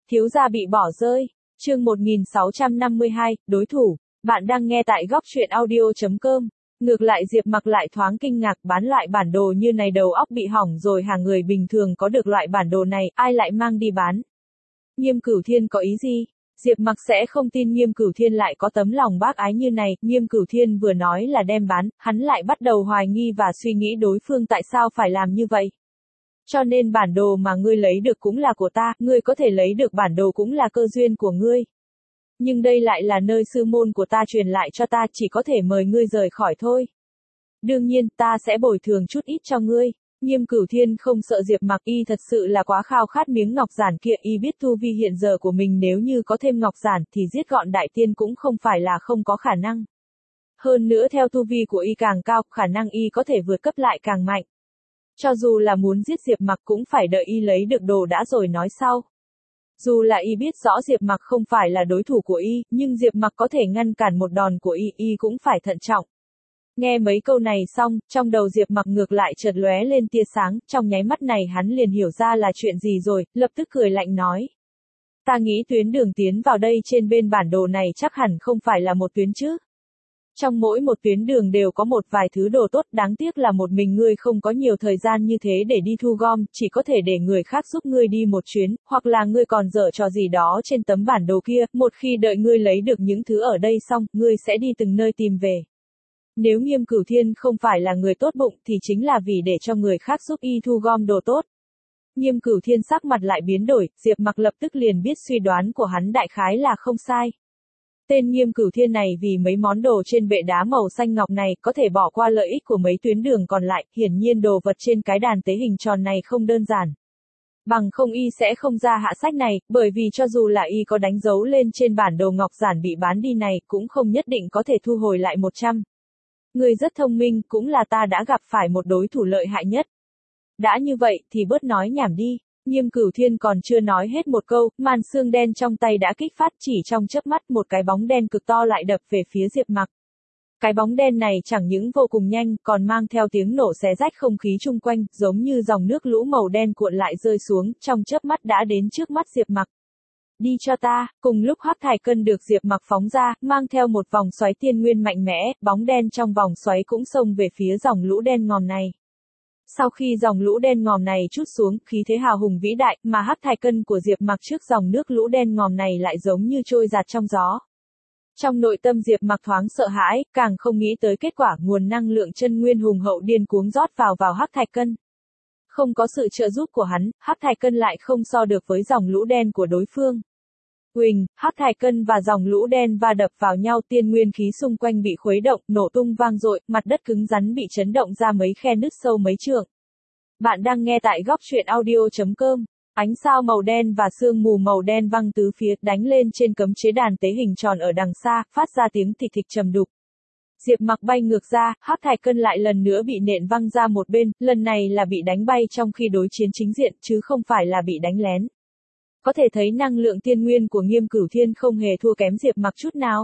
Thiếu gia bị bỏ rơi. Chương 1652, đối thủ. Bạn đang nghe tại góc truyện audio.com. Ngược lại Diệp Mặc lại thoáng kinh ngạc, bán loại bản đồ như này đầu óc bị hỏng rồi hả, người bình thường có được loại bản đồ này, ai lại mang đi bán? Nghiêm Cửu Thiên có ý gì? Diệp Mặc sẽ không tin Nghiêm Cửu Thiên lại có tấm lòng bác ái như này, Nghiêm Cửu Thiên vừa nói là đem bán, hắn lại bắt đầu hoài nghi và suy nghĩ đối phương tại sao phải làm như vậy. Cho nên bản đồ mà ngươi lấy được cũng là của ta, ngươi có thể lấy được bản đồ cũng là cơ duyên của ngươi. Nhưng đây lại là nơi sư môn của ta truyền lại cho ta, chỉ có thể mời ngươi rời khỏi thôi. Đương nhiên, ta sẽ bồi thường chút ít cho ngươi. Nghiêm Cửu Thiên không sợ Diệp Mặc, y thật sự là quá khao khát miếng ngọc giản kia, y biết tu vi hiện giờ của mình nếu như có thêm ngọc giản thì giết gọn đại tiên cũng không phải là không có khả năng. Hơn nữa theo tu vi của y càng cao, khả năng y có thể vượt cấp lại càng mạnh. Cho dù là muốn giết Diệp Mặc cũng phải đợi y lấy được đồ đã rồi nói sau. Dù là y biết rõ Diệp Mặc không phải là đối thủ của y, nhưng Diệp Mặc có thể ngăn cản một đòn của y cũng phải thận trọng. Nghe mấy câu này xong, trong đầu Diệp Mặc ngược lại chợt lóe lên tia sáng, trong nháy mắt này hắn liền hiểu ra là chuyện gì rồi, lập tức cười lạnh nói. Ta nghĩ tuyến đường tiến vào đây trên bên bản đồ này chắc hẳn không phải là một tuyến chứ. Trong mỗi một tuyến đường đều có một vài thứ đồ tốt, đáng tiếc là một mình ngươi không có nhiều thời gian như thế để đi thu gom, chỉ có thể để người khác giúp ngươi đi một chuyến, hoặc là ngươi còn dở trò gì đó trên tấm bản đồ kia, một khi đợi ngươi lấy được những thứ ở đây xong, ngươi sẽ đi từng nơi tìm về. Nếu Nghiêm Cửu Thiên không phải là người tốt bụng thì chính là vì để cho người khác giúp y thu gom đồ tốt. Nghiêm Cửu Thiên sắc mặt lại biến đổi, Diệp Mặc lập tức liền biết suy đoán của hắn đại khái là không sai. Tên Nghiêm Cửu Thiên này vì mấy món đồ trên bệ đá màu xanh ngọc này có thể bỏ qua lợi ích của mấy tuyến đường còn lại, hiển nhiên đồ vật trên cái đàn tế hình tròn này không đơn giản. Bằng không y sẽ không ra hạ sách này, bởi vì cho dù là y có đánh dấu lên trên bản đồ ngọc giản bị bán đi này cũng không nhất định có thể thu hồi lại 100. Người rất thông minh, cũng là ta đã gặp phải một đối thủ lợi hại nhất. Đã như vậy thì bớt nói nhảm đi. Nghiêm Cửu Thiên còn chưa nói hết một câu, màn xương đen trong tay đã kích phát, chỉ trong chớp mắt một cái bóng đen cực to lại đập về phía Diệp Mặc. Cái bóng đen này chẳng những vô cùng nhanh, còn mang theo tiếng nổ xé rách không khí chung quanh, giống như dòng nước lũ màu đen cuộn lại rơi xuống, trong chớp mắt đã đến trước mắt Diệp Mặc. Đi cho ta, cùng lúc Hắc Thải Cân được Diệp Mặc phóng ra, mang theo một vòng xoáy tiên nguyên mạnh mẽ, bóng đen trong vòng xoáy cũng xông về phía dòng lũ đen ngòm này. Sau khi dòng lũ đen ngòm này trút xuống, khí thế hào hùng vĩ đại, mà Hắc Thải Cân của Diệp Mặc trước dòng nước lũ đen ngòm này lại giống như trôi giạt trong gió. Trong nội tâm Diệp Mặc thoáng sợ hãi, càng không nghĩ tới kết quả nguồn năng lượng chân nguyên hùng hậu điên cuống rót vào Hắc Thải Cân. Không có sự trợ giúp của hắn, Hắc Thải Cân lại không so được với dòng lũ đen của đối phương. Huỳnh, Hắc Thải Cân và dòng lũ đen va đập vào nhau, tiên nguyên khí xung quanh bị khuấy động, nổ tung vang dội, mặt đất cứng rắn bị chấn động ra mấy khe nứt sâu mấy trượng. Bạn đang nghe tại góc truyện audio.com. Ánh sao màu đen và sương mù màu đen văng tứ phía, đánh lên trên cấm chế đàn tế hình tròn ở đằng xa, phát ra tiếng thịch thịch trầm đục. Diệp Mặc bay ngược ra, Hắc Thải Cân lại lần nữa bị nện văng ra một bên, lần này là bị đánh bay trong khi đối chiến chính diện, chứ không phải là bị đánh lén. Có thể thấy năng lượng tiên nguyên của Nghiêm Cửu Thiên không hề thua kém Diệp Mặc chút nào.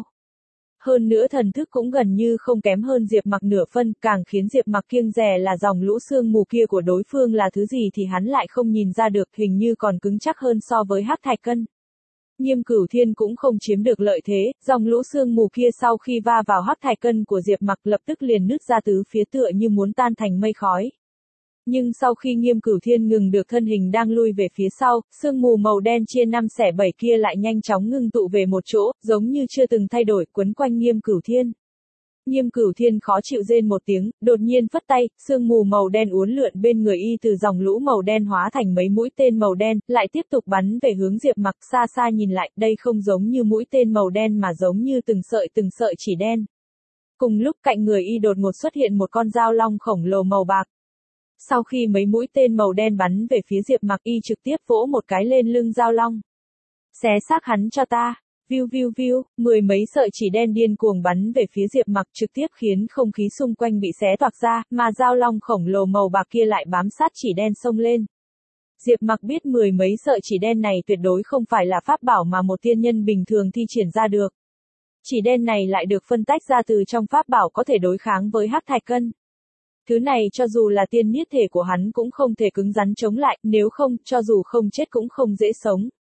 Hơn nữa thần thức cũng gần như không kém hơn Diệp Mặc nửa phân, càng khiến Diệp Mặc kiêng dè là dòng lũ sương mù kia của đối phương là thứ gì thì hắn lại không nhìn ra được, hình như còn cứng chắc hơn so với Hắc Thải Cân. Nghiêm Cửu Thiên cũng không chiếm được lợi thế, dòng lũ sương mù kia sau khi va vào Hắc Thải Cân của Diệp Mặc lập tức liền nứt ra tứ phía tựa như muốn tan thành mây khói. Nhưng sau khi Nghiêm Cửu Thiên ngừng được thân hình đang lui về phía sau, sương mù màu đen chia 5 xẻ 7 kia lại nhanh chóng ngưng tụ về một chỗ, giống như chưa từng thay đổi, quấn quanh Nghiêm Cửu Thiên. Nghiêm Cửu Thiên khó chịu rên một tiếng, đột nhiên phất tay, sương mù màu đen uốn lượn bên người y từ dòng lũ màu đen hóa thành mấy mũi tên màu đen, lại tiếp tục bắn về hướng Diệp Mặc. Xa xa nhìn lại, đây không giống như mũi tên màu đen mà giống như từng sợi chỉ đen. Cùng lúc cạnh người y đột ngột xuất hiện một con dao long khổng lồ màu bạc. Sau khi mấy mũi tên màu đen bắn về phía Diệp Mặc, y trực tiếp vỗ một cái lên lưng dao long. Xé xác hắn cho ta. Viu viu viu, mười mấy sợi chỉ đen điên cuồng bắn về phía Diệp Mặc, trực tiếp khiến không khí xung quanh bị xé toạc ra, mà dao long khổng lồ màu bạc kia lại bám sát chỉ đen xông lên. Diệp Mặc biết mười mấy sợi chỉ đen này tuyệt đối không phải là pháp bảo mà một tiên nhân bình thường thi triển ra được. Chỉ đen này lại được phân tách ra từ trong pháp bảo có thể đối kháng với Hắc Thải Cân. Thứ này cho dù là tiên niết thể của hắn cũng không thể cứng rắn chống lại, nếu không, cho dù không chết cũng không dễ sống.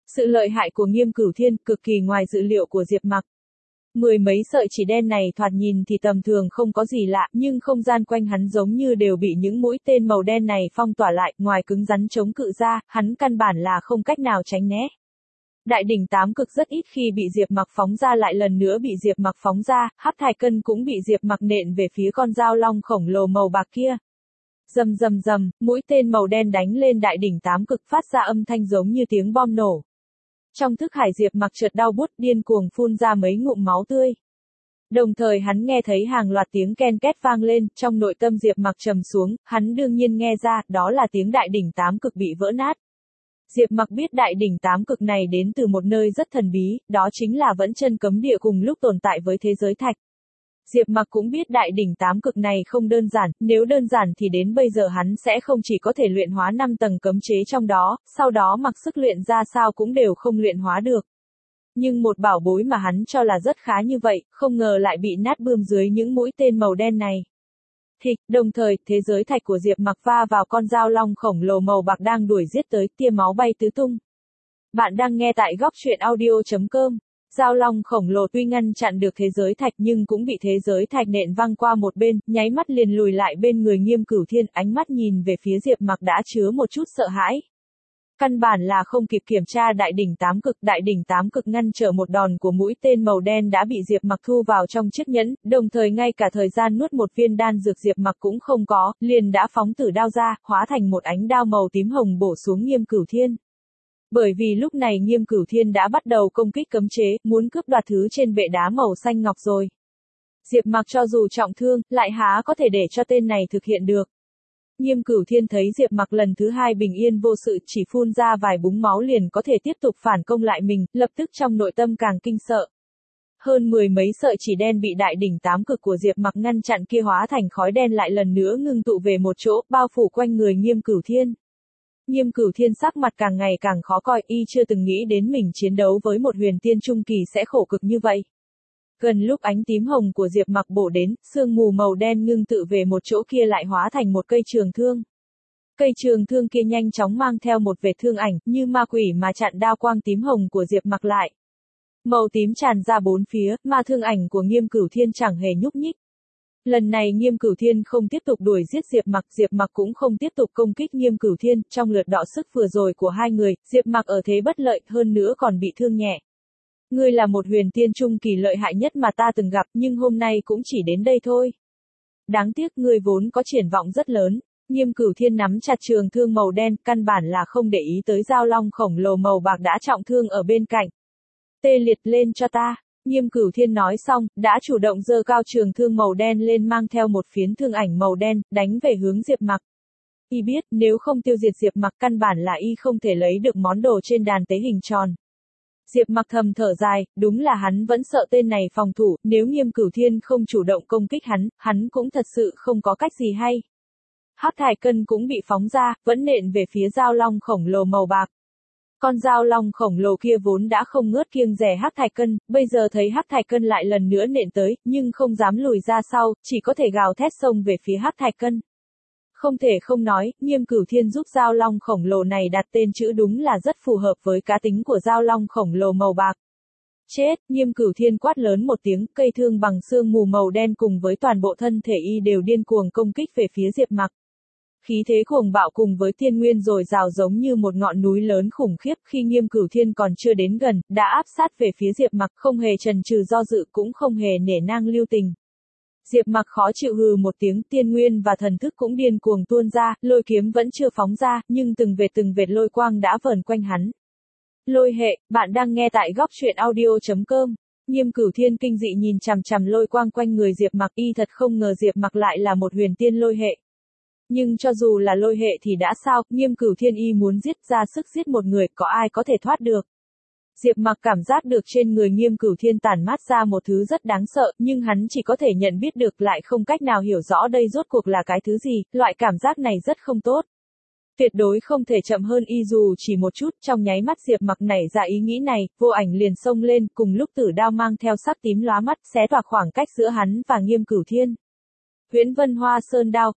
Sự lợi hại của Nghiêm Cửu Thiên cực kỳ ngoài dự liệu của Diệp Mặc. Mười mấy sợi chỉ đen này thoạt nhìn thì tầm thường không có gì lạ, nhưng không gian quanh hắn giống như đều bị những mũi tên màu đen này phong tỏa lại, ngoài cứng rắn chống cự ra, hắn căn bản là không cách nào tránh né. Đại đỉnh tám cực rất ít khi bị Diệp Mặc phóng ra, lại lần nữa bị Diệp Mặc phóng ra, Hắc Thải Cân cũng bị Diệp Mặc nện về phía con dao long khổng lồ màu bạc kia. Rầm rầm rầm, mũi tên màu đen đánh lên đại đỉnh tám cực phát ra âm thanh giống như tiếng bom nổ. Trong thức hải Diệp Mặc chợt đau buốt, điên cuồng phun ra mấy ngụm máu tươi. Đồng thời hắn nghe thấy hàng loạt tiếng ken két vang lên, trong nội tâm Diệp Mặc trầm xuống, hắn đương nhiên nghe ra, đó là tiếng đại đỉnh tám cực bị vỡ nát. Diệp Mặc biết đại đỉnh tám cực này đến từ một nơi rất thần bí, đó chính là Vẫn Chân Cấm Địa cùng lúc tồn tại với thế giới thạch. Diệp Mặc cũng biết đại đỉnh tám cực này không đơn giản, nếu đơn giản thì đến bây giờ hắn sẽ không chỉ có thể luyện hóa 5 tầng cấm chế trong đó, sau đó mặc sức luyện ra sao cũng đều không luyện hóa được. Nhưng một bảo bối mà hắn cho là rất khá như vậy, không ngờ lại bị nát bươm dưới những mũi tên màu đen này. Thịch, đồng thời, thế giới thạch của Diệp Mặc va vào con dao long khổng lồ màu bạc đang đuổi giết tới, tia máu bay tứ tung. Bạn đang nghe tại góc truyện audio.com. Dao long khổng lồ tuy ngăn chặn được thế giới thạch nhưng cũng bị thế giới thạch nện văng qua một bên, nháy mắt liền lùi lại bên người Nghiêm Cửu Thiên, ánh mắt nhìn về phía Diệp Mặc đã chứa một chút sợ hãi. Căn bản là không kịp kiểm tra đại đỉnh tám cực ngăn trở một đòn của mũi tên màu đen đã bị Diệp Mặc thu vào trong chiếc nhẫn, đồng thời ngay cả thời gian nuốt một viên đan dược Diệp Mặc cũng không có, liền đã phóng tử đao ra, hóa thành một ánh đao màu tím hồng bổ xuống Nghiêm Cửu Thiên. Bởi vì lúc này Nghiêm Cửu Thiên đã bắt đầu công kích cấm chế, muốn cướp đoạt thứ trên bệ đá màu xanh ngọc rồi. Diệp Mặc cho dù trọng thương, lại há có thể để cho tên này thực hiện được. Nghiêm Cửu Thiên thấy Diệp Mặc lần thứ hai bình yên vô sự, chỉ phun ra vài búng máu liền có thể tiếp tục phản công lại mình, lập tức trong nội tâm càng kinh sợ. Hơn mười mấy sợi chỉ đen bị đại đỉnh tám cực của Diệp Mặc ngăn chặn kia hóa thành khói đen lại lần nữa ngưng tụ về một chỗ, bao phủ quanh người Nghiêm Cửu Thiên. Nghiêm Cửu Thiên sắc mặt càng ngày càng khó coi, y chưa từng nghĩ đến mình chiến đấu với một huyền tiên trung kỳ sẽ khổ cực như vậy. Gần lúc ánh tím hồng của Diệp Mặc bổ đến, sương mù màu đen ngưng tụ về một chỗ kia lại hóa thành một cây trường thương. Cây trường thương kia nhanh chóng mang theo một vệt thương ảnh, như ma quỷ mà chặn đao quang tím hồng của Diệp Mặc lại. Màu tím tràn ra bốn phía, mà thương ảnh của Nghiêm Cửu Thiên chẳng hề nhúc nhích. Lần này Nghiêm Cửu Thiên không tiếp tục đuổi giết Diệp Mặc cũng không tiếp tục công kích Nghiêm Cửu Thiên, trong lượt đọ sức vừa rồi của hai người, Diệp Mặc ở thế bất lợi, hơn nữa còn bị thương nhẹ. Ngươi là một huyền tiên trung kỳ lợi hại nhất mà ta từng gặp, nhưng hôm nay cũng chỉ đến đây thôi. Đáng tiếc ngươi vốn có triển vọng rất lớn. Nghiêm Cửu Thiên nắm chặt trường thương màu đen, căn bản là không để ý tới dao long khổng lồ màu bạc đã trọng thương ở bên cạnh. Tê liệt lên cho ta. Nghiêm Cửu Thiên nói xong, đã chủ động giơ cao trường thương màu đen lên mang theo một phiến thương ảnh màu đen, đánh về hướng Diệp Mặc. Y biết, nếu không tiêu diệt Diệp Mặc căn bản là y không thể lấy được món đồ trên đàn tế hình tròn. Diệp Mặc thầm thở dài, đúng là hắn vẫn sợ tên này phòng thủ, nếu Nghiêm Cửu Thiên không chủ động công kích hắn cũng thật sự không có cách gì hay. Hắc Thải Cân cũng bị phóng ra, vẫn nện về phía dao long khổng lồ màu bạc. Con dao long khổng lồ kia vốn đã không ngớt kiêng dè Hắc Thải Cân, bây giờ thấy Hắc Thải Cân lại lần nữa nện tới, nhưng không dám lùi ra sau, chỉ có thể gào thét xông về phía Hắc Thải Cân. Không thể không nói, Nghiêm Cửu Thiên giúp dao long khổng lồ này đặt tên chữ đúng là rất phù hợp với cá tính của dao long khổng lồ màu bạc. Chết, Nghiêm Cửu Thiên quát lớn một tiếng, cây thương bằng sương mù màu đen cùng với toàn bộ thân thể y đều điên cuồng công kích về phía Diệp Mặc. Khí thế cuồng bạo cùng với tiên nguyên dồi dào giống như một ngọn núi lớn khủng khiếp, khi Nghiêm Cửu Thiên còn chưa đến gần, đã áp sát về phía Diệp Mặc, không hề chần chừ do dự cũng không hề nể nang lưu tình. Diệp Mặc khó chịu hừ một tiếng, tiên nguyên và thần thức cũng điên cuồng tuôn ra, lôi kiếm vẫn chưa phóng ra, nhưng từng vệt lôi quang đã vờn quanh hắn. Lôi hệ, bạn đang nghe tại góc truyện audio.com. Nghiêm Cửu Thiên kinh dị nhìn chằm chằm lôi quang quanh người Diệp Mặc, y thật không ngờ Diệp Mặc lại là một huyền tiên lôi hệ. Nhưng cho dù là lôi hệ thì đã sao, Nghiêm Cửu Thiên y muốn giết ra sức giết một người, có ai có thể thoát được. Diệp Mặc cảm giác được trên người Nghiêm Cửu Thiên tản mát ra một thứ rất đáng sợ, nhưng hắn chỉ có thể nhận biết được lại không cách nào hiểu rõ đây rốt cuộc là cái thứ gì, loại cảm giác này rất không tốt. Tuyệt đối không thể chậm hơn y dù chỉ một chút, trong nháy mắt Diệp Mặc nảy ra ý nghĩ này, vô ảnh liền xông lên, cùng lúc tử đao mang theo sắc tím lóa mắt, xé toạc khoảng cách giữa hắn và Nghiêm Cửu Thiên. Huyễn Vân Hoa Sơn đao, giết.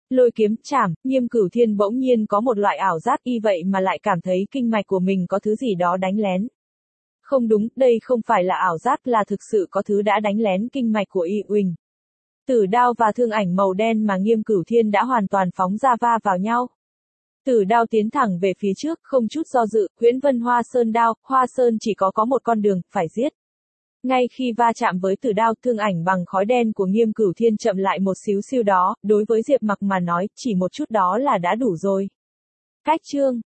Lôi kiếm chảm, Nghiêm Cửu Thiên bỗng nhiên có một loại ảo giác y vậy mà lại cảm thấy kinh mạch của mình có thứ gì đó đánh lén. Không đúng, đây không phải là ảo giác, là thực sự có thứ đã đánh lén kinh mạch của Y Uỳnh. Tử đao và thương ảnh màu đen mà Nghiêm Cửu Thiên đã hoàn toàn phóng ra va vào nhau. Tử đao tiến thẳng về phía trước, không chút do dự, Huyễn Vân Hoa Sơn đao, Hoa Sơn chỉ có một con đường, phải giết. Ngay khi va chạm với tử đao, thương ảnh bằng khói đen của Nghiêm Cửu Thiên chậm lại một xíu xiu đó, đối với Diệp Mặc mà nói, chỉ một chút đó là đã đủ rồi. Cách chương